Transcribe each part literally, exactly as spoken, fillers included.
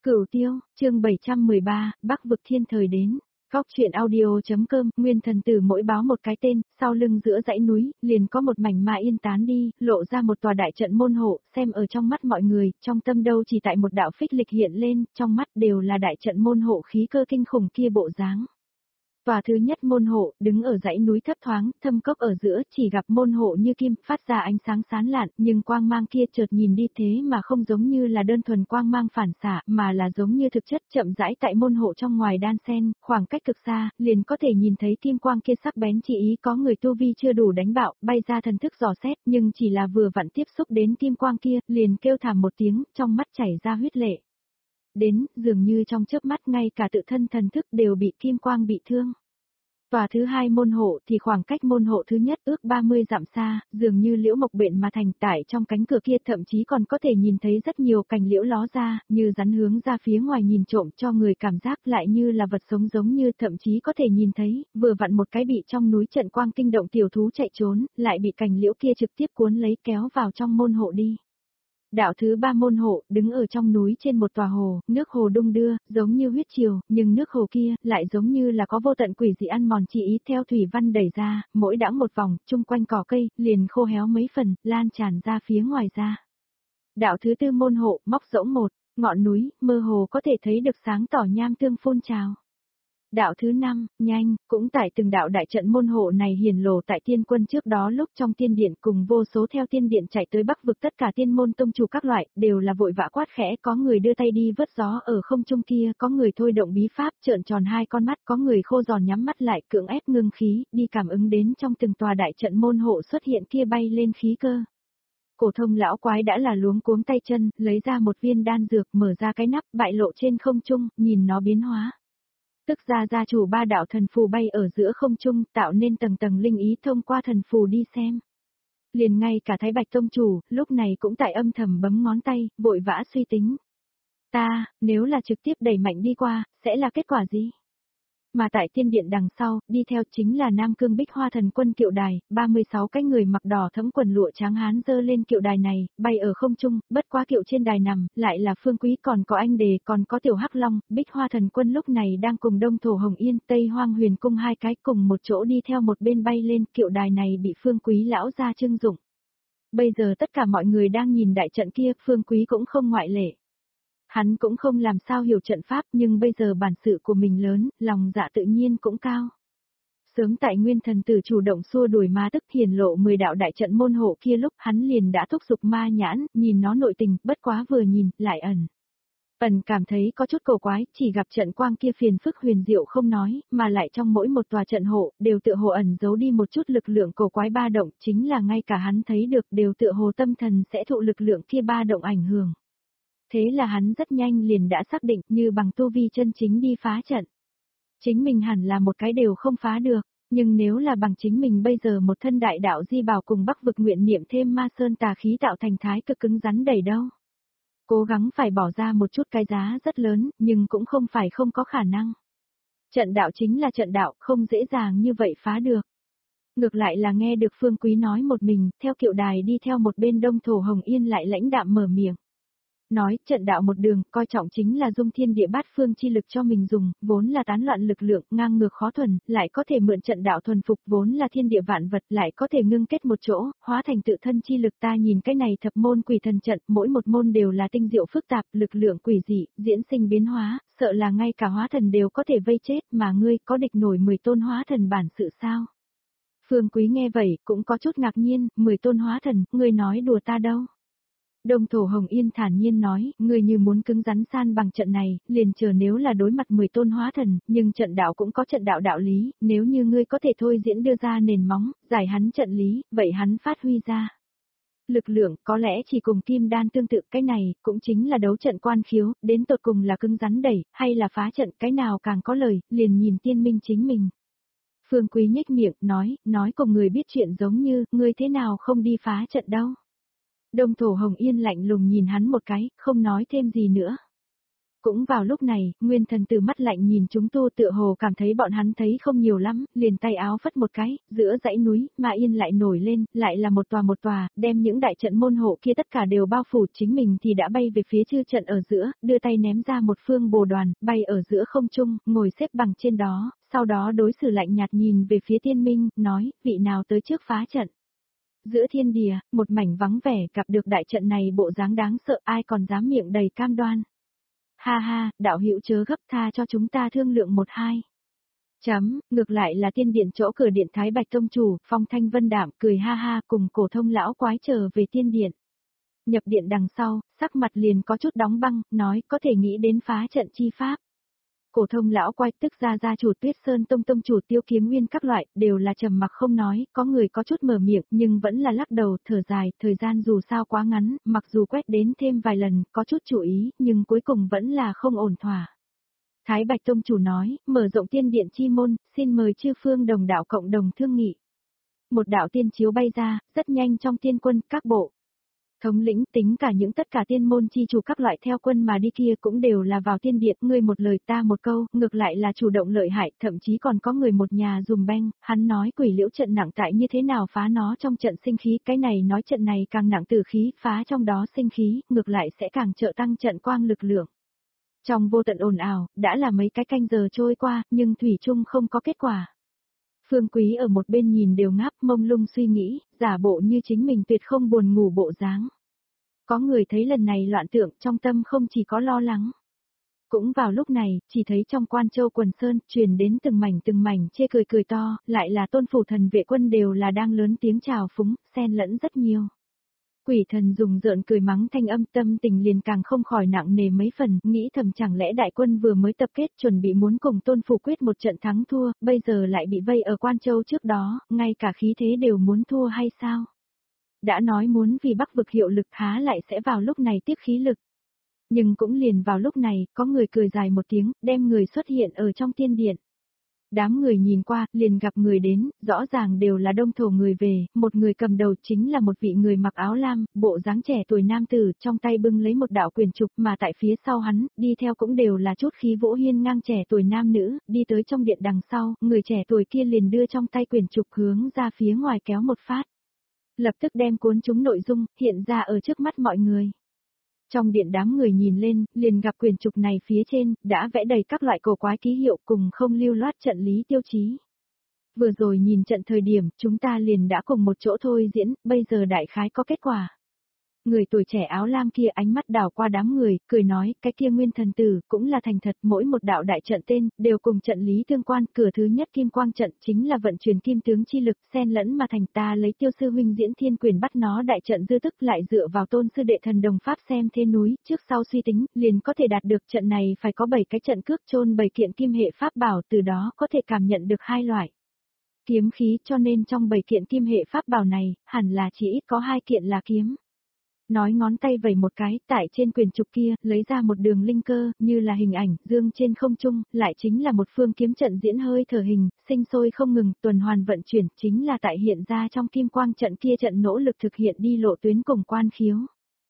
Cửu Tiêu, chương bảy trăm mười ba, Bắc vực thiên thời đến. Góc truyện audio.com, Nguyên thần tử mỗi báo một cái tên, sau lưng giữa dãy núi, liền có một mảnh ma yên tán đi, lộ ra một tòa đại trận môn hộ, xem ở trong mắt mọi người, trong tâm đâu chỉ tại một đạo phích lịch hiện lên, trong mắt đều là đại trận môn hộ khí cơ kinh khủng kia bộ dáng. Tòa thứ nhất môn hộ, đứng ở dãy núi thấp thoáng, thâm cốc ở giữa, chỉ gặp môn hộ như kim, phát ra ánh sáng sáng lạn, nhưng quang mang kia chợt nhìn đi thế mà không giống như là đơn thuần quang mang phản xạ, mà là giống như thực chất chậm rãi tại môn hộ trong ngoài đan xen, khoảng cách cực xa, liền có thể nhìn thấy kim quang kia sắc bén chỉ ý có người tu vi chưa đủ đánh bạo, bay ra thần thức dò xét, nhưng chỉ là vừa vặn tiếp xúc đến kim quang kia, liền kêu thảm một tiếng, trong mắt chảy ra huyết lệ. Đến, dường như trong chớp mắt ngay cả tự thân thần thức đều bị kim quang bị thương. Tòa thứ hai môn hộ thì khoảng cách môn hộ thứ nhất ước ba mươi dặm xa, dường như liễu mộc bện mà thành tải trong cánh cửa kia thậm chí còn có thể nhìn thấy rất nhiều cành liễu ló ra, như rắn hướng ra phía ngoài nhìn trộm cho người cảm giác lại như là vật sống giống như thậm chí có thể nhìn thấy, vừa vặn một cái bị trong núi trận quang kinh động tiểu thú chạy trốn, lại bị cành liễu kia trực tiếp cuốn lấy kéo vào trong môn hộ đi. Đạo thứ ba môn hộ, đứng ở trong núi trên một tòa hồ, nước hồ đung đưa, giống như huyết triều, nhưng nước hồ kia, lại giống như là có vô tận quỷ dị ăn mòn chi ý theo thủy văn đẩy ra, mỗi đãng một vòng, chung quanh cỏ cây, liền khô héo mấy phần, lan tràn ra phía ngoài ra. Đạo thứ tư môn hộ, móc rỗng một, ngọn núi, mơ hồ có thể thấy được sáng tỏ nham tương phun trào. Đạo thứ năm, nhanh, cũng tại từng đạo đại trận môn hộ này hiển lộ tại tiên quân trước đó lúc trong tiên điện cùng vô số theo tiên điện chạy tới Bắc vực tất cả tiên môn tông chủ các loại, đều là vội vã quát khẽ, có người đưa tay đi vớt gió ở không trung kia, có người thôi động bí pháp trợn tròn hai con mắt, có người khô giòn nhắm mắt lại cưỡng ép ngưng khí, đi cảm ứng đến trong từng tòa đại trận môn hộ xuất hiện kia bay lên khí cơ. Cổ thông lão quái đã là luống cuống tay chân, lấy ra một viên đan dược, mở ra cái nắp, bại lộ trên không trung, nhìn nó biến hóa. Tức ra gia chủ ba đạo thần phù bay ở giữa không trung, tạo nên tầng tầng linh ý thông qua thần phù đi xem. Liền ngay cả Thái Bạch tông chủ, lúc này cũng tại âm thầm bấm ngón tay, vội vã suy tính. Ta, nếu là trực tiếp đẩy mạnh đi qua, sẽ là kết quả gì? Mà tại tiên điện đằng sau, đi theo chính là Nam Cương Bích Hoa Thần Quân kiệu đài, ba mươi sáu cái người mặc đỏ thẫm quần lụa trắng hán dơ lên kiệu đài này, bay ở không trung, bất quá kiệu trên đài nằm, lại là Phương Quý còn có anh Đề còn có Tiểu Hắc Long, Bích Hoa Thần Quân lúc này đang cùng Đông Thổ Hồng Yên, Tây Hoang Huyền Cung hai cái cùng một chỗ đi theo một bên bay lên, kiệu đài này bị Phương Quý lão ra trưng dụng. Bây giờ tất cả mọi người đang nhìn đại trận kia, Phương Quý cũng không ngoại lệ. Hắn cũng không làm sao hiểu trận pháp nhưng bây giờ bản sự của mình lớn, lòng dạ tự nhiên cũng cao. Sớm tại Nguyên thần tử chủ động xua đuổi ma tức hiển lộ mười đạo đại trận môn hộ kia lúc hắn liền đã thúc giục ma nhãn, nhìn nó nội tình, bất quá vừa nhìn, lại ẩn. Ẩn cảm thấy có chút cổ quái, chỉ gặp trận quang kia phiền phức huyền diệu không nói, mà lại trong mỗi một tòa trận hộ, đều tựa hồ ẩn giấu đi một chút lực lượng cổ quái ba động, chính là ngay cả hắn thấy được đều tựa hồ tâm thần sẽ thụ lực lượng kia ba động ảnh hưởng. Thế là hắn rất nhanh liền đã xác định như bằng tu vi chân chính đi phá trận. Chính mình hẳn là một cái đều không phá được, nhưng nếu là bằng chính mình bây giờ một thân đại đạo di bảo cùng Bắc vực nguyện niệm thêm ma sơn tà khí tạo thành thái cực cứng rắn đầy đâu. Cố gắng phải bỏ ra một chút cái giá rất lớn, nhưng cũng không phải không có khả năng. Trận đạo chính là trận đạo, không dễ dàng như vậy phá được. Ngược lại là nghe được Phương Quý nói một mình, theo kiệu đài đi theo một bên Đông Thổ Hồng Yên lại lãnh đạm mở miệng. Nói, trận đạo một đường, coi trọng chính là dung thiên địa bát phương chi lực cho mình dùng, vốn là tán loạn lực lượng, ngang ngược khó thuần, lại có thể mượn trận đạo thuần phục vốn là thiên địa vạn vật, lại có thể ngưng kết một chỗ, hóa thành tự thân chi lực. Ta nhìn cái này thập môn quỷ thần trận, mỗi một môn đều là tinh diệu phức tạp, lực lượng quỷ dị, diễn sinh biến hóa, sợ là ngay cả hóa thần đều có thể vây chết, mà ngươi có địch nổi mười tôn hóa thần bản sự sao? Phương Quý nghe vậy, cũng có chút ngạc nhiên, mười tôn hóa thần, ngươi nói đùa ta đâu? Đông Thổ Hồng Yên thản nhiên nói, ngươi như muốn cứng rắn san bằng trận này, liền chờ nếu là đối mặt mười tôn hóa thần, nhưng trận đạo cũng có trận đạo đạo lý, nếu như ngươi có thể thôi diễn đưa ra nền móng, giải hắn trận lý, vậy hắn phát huy ra. Lực lượng có lẽ chỉ cùng kim đan tương tự, cái này cũng chính là đấu trận quan khiếu, đến tột cùng là cứng rắn đẩy, hay là phá trận, cái nào càng có lời, liền nhìn tiên minh chính mình. Phương Quý nhếch miệng, nói, nói cùng người biết chuyện giống như, ngươi thế nào không đi phá trận đâu. Đông Thổ Hồng Yên lạnh lùng nhìn hắn một cái, không nói thêm gì nữa. Cũng vào lúc này, Nguyên Thần Tử mắt lạnh nhìn chúng tu tựa hồ cảm thấy bọn hắn thấy không nhiều lắm, liền tay áo phất một cái, giữa dãy núi, Ma Yên lại nổi lên, lại là một tòa một tòa, đem những đại trận môn hộ kia tất cả đều bao phủ, chính mình thì đã bay về phía chư trận ở giữa, đưa tay ném ra một phương bồ đoàn, bay ở giữa không trung, ngồi xếp bằng trên đó, sau đó đối xử lạnh nhạt nhìn về phía Tiên Minh, nói, vị nào tới trước phá trận. Giữa thiên địa, một mảnh vắng vẻ, gặp được đại trận này bộ dáng đáng sợ, ai còn dám miệng đầy cam đoan. Ha ha, đạo hữu chớ gấp, tha cho chúng ta thương lượng một hai. Chấm, ngược lại là tiên điện chỗ cửa điện Thái Bạch Tông chủ, Phong Thanh Vân Đạm, cười ha ha cùng cổ thông lão quái trở về tiên điện. Nhập điện đằng sau, sắc mặt liền có chút đóng băng, nói có thể nghĩ đến phá trận chi pháp. Cổ thông lão quái tức ra gia chủ Tuyết Sơn Tông tông chủ Tiêu Kiếm Nguyên các loại, đều là trầm mặc không nói, có người có chút mở miệng, nhưng vẫn là lắc đầu, thở dài, thời gian dù sao quá ngắn, mặc dù quét đến thêm vài lần, có chút chú ý, nhưng cuối cùng vẫn là không ổn thỏa. Thái Bạch tông chủ nói, mở rộng tiên điện chi môn, xin mời chư phương đồng đạo cộng đồng thương nghị. Một đạo tiên chiếu bay ra, rất nhanh trong tiên quân, các bộ. Thống lĩnh tính cả những tất cả tiên môn chi chủ các loại theo quân mà đi kia cũng đều là vào tiên điện, ngươi một lời ta một câu, ngược lại là chủ động lợi hại, thậm chí còn có người một nhà dùm beng, hắn nói quỷ liễu trận nặng tại như thế nào phá nó trong trận sinh khí, cái này nói trận này càng nặng tử khí, phá trong đó sinh khí, ngược lại sẽ càng trợ tăng trận quang lực lượng. Trong vô tận ồn ào, đã là mấy cái canh giờ trôi qua, nhưng thủy chung không có kết quả. Phương Quý ở một bên nhìn đều ngáp mông lung suy nghĩ, giả bộ như chính mình tuyệt không buồn ngủ bộ dáng. Có người thấy lần này loạn tượng trong tâm không chỉ có lo lắng. Cũng vào lúc này, chỉ thấy trong Quan Châu Quần Sơn, truyền đến từng mảnh từng mảnh chê cười cười to, lại là tôn phủ thần vệ quân đều là đang lớn tiếng chào phúng, xen lẫn rất nhiều. Quỷ thần dùng giỡn cười mắng thanh âm, tâm tình liền càng không khỏi nặng nề mấy phần, nghĩ thầm chẳng lẽ đại quân vừa mới tập kết chuẩn bị muốn cùng tôn phủ quyết một trận thắng thua, bây giờ lại bị vây ở Quan Châu trước đó, ngay cả khí thế đều muốn thua hay sao? Đã nói muốn vì Bắc vực hiệu lực há lại sẽ vào lúc này tiếp khí lực. Nhưng cũng liền vào lúc này, có người cười dài một tiếng, đem người xuất hiện ở trong tiên điện. Đám người nhìn qua, liền gặp người đến, rõ ràng đều là đông thổ người về, một người cầm đầu chính là một vị người mặc áo lam, bộ dáng trẻ tuổi nam tử, trong tay bưng lấy một đạo quyền trục, mà tại phía sau hắn, đi theo cũng đều là chút khí vũ hiên ngang trẻ tuổi nam nữ, đi tới trong điện đằng sau, người trẻ tuổi kia liền đưa trong tay quyền trục hướng ra phía ngoài kéo một phát. Lập tức đem cuốn chúng nội dung, hiện ra ở trước mắt mọi người. Trong điện đám người nhìn lên, liền gặp quyền trục này phía trên, đã vẽ đầy các loại cổ quái ký hiệu cùng không lưu loát trận lý tiêu chí. Vừa rồi nhìn trận thời điểm, chúng ta liền đã cùng một chỗ thôi diễn, bây giờ đại khái có kết quả. Người tuổi trẻ áo lam kia ánh mắt đảo qua đám người, cười nói, cái kia Nguyên Thần Tử, cũng là thành thật, mỗi một đạo đại trận tên, đều cùng trận lý tương quan, cửa thứ nhất kim quang trận chính là vận chuyển kim tướng chi lực, xen lẫn mà thành ta lấy Tiêu sư huynh diễn thiên quyền bắt nó đại trận dư tức lại dựa vào tôn sư đệ thần đồng pháp xem thế núi, trước sau suy tính, liền có thể đạt được trận này phải có bảy cái trận cước chôn bảy kiện kim hệ pháp bảo, từ đó có thể cảm nhận được hai loại kiếm khí, cho nên trong bảy kiện kim hệ pháp bảo này, hẳn là chỉ ít có hai kiện là kiếm. Nói ngón tay vẩy một cái, tại trên quyền trục kia, lấy ra một đường linh cơ, như là hình ảnh, dương trên không trung, lại chính là một phương kiếm trận diễn hơi thở hình, sinh sôi không ngừng, tuần hoàn vận chuyển, chính là tại hiện ra trong kim quang trận kia trận nỗ lực thực hiện đi lộ tuyến cùng quan khiếu.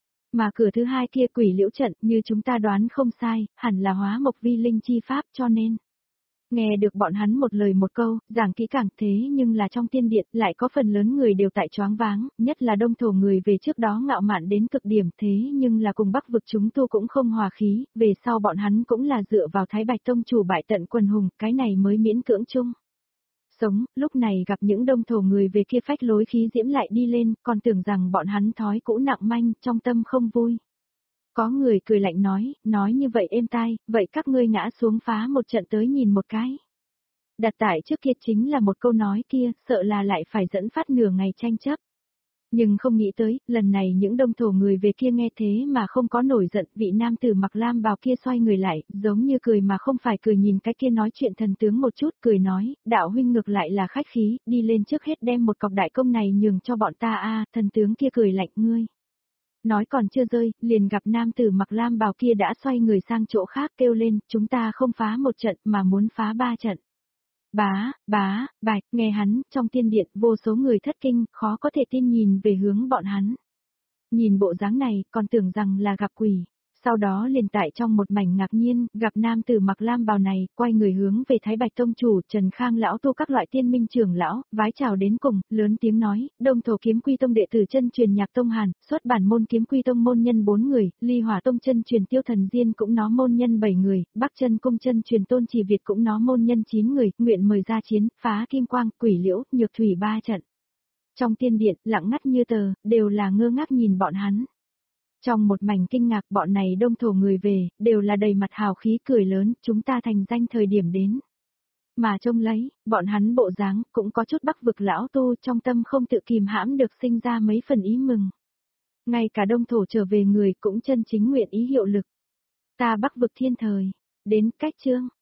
Mà cửa thứ hai kia quỷ liễu trận, như chúng ta đoán không sai, hẳn là hóa mộc vi linh chi pháp cho nên. Nghe được bọn hắn một lời một câu, giảng kỹ càng thế nhưng là trong tiên điện lại có phần lớn người đều tại choáng váng, nhất là đông thổ người về trước đó ngạo mạn đến cực điểm thế nhưng là cùng Bắc vực chúng tu cũng không hòa khí, về sau bọn hắn cũng là dựa vào Thái Bạch Tông chủ bại tận quần hùng, cái này mới miễn cưỡng chung. Sống, lúc này gặp những đông thổ người về kia phách lối khí diễm lại đi lên, còn tưởng rằng bọn hắn thói cũ nặng manh, trong tâm không vui. Có người cười lạnh nói, nói như vậy êm tai, vậy các ngươi ngã xuống phá một trận tới nhìn một cái. Đặt tại trước kia chính là một câu nói kia, sợ là lại phải dẫn phát nửa ngày tranh chấp. Nhưng không nghĩ tới, lần này những đông thổ người về kia nghe thế mà không có nổi giận, vị nam tử mặc lam bào kia xoay người lại, giống như cười mà không phải cười nhìn cái kia nói chuyện thần tướng một chút, cười nói, đạo huynh ngược lại là khách khí, đi lên trước hết đem một cọc đại công này nhường cho bọn ta a. Thần tướng kia cười lạnh ngươi. Nói còn chưa rơi, liền gặp nam tử mặc lam bào kia đã xoay người sang chỗ khác kêu lên, chúng ta không phá một trận mà muốn phá ba trận. Bá, bá, bạch, nghe hắn, trong tiên điện vô số người thất kinh, khó có thể tin nhìn về hướng bọn hắn. Nhìn bộ dáng này, còn tưởng rằng là gặp quỷ. Sau đó liền tại trong một mảnh ngạc nhiên, gặp nam tử mặc lam bào này, quay người hướng về Thái Bạch Tông chủ, Trần Khang lão tu các loại tiên minh trưởng lão, vái chào đến cùng, lớn tiếng nói, Đông Thổ Kiếm Quy Tông đệ tử chân truyền Nhạc Tông Hàn, xuất bản môn Kiếm Quy Tông môn nhân bốn người, Ly Hỏa Tông chân truyền Tiêu Thần Diên cũng nó môn nhân bảy người, Bắc Chân Cung chân truyền Tôn Chỉ Việt cũng nó môn nhân chín người, nguyện mời ra chiến, phá kim quang, quỷ liễu, nhược thủy ba trận. Trong tiên điện, lặng ngắt như tờ, đều là ngơ ngác nhìn bọn hắn. Trong một mảnh kinh ngạc bọn này Đông Thổ người về, đều là đầy mặt hào khí cười lớn, chúng ta thành danh thời điểm đến. Mà trông lấy, bọn hắn bộ dáng cũng có chút Bắc vực lão tu trong tâm không tự kìm hãm được sinh ra mấy phần ý mừng. Ngay cả Đông Thổ trở về người cũng chân chính nguyện ý hiệu lực. Ta Bắc vực thiên thời, đến cách chương.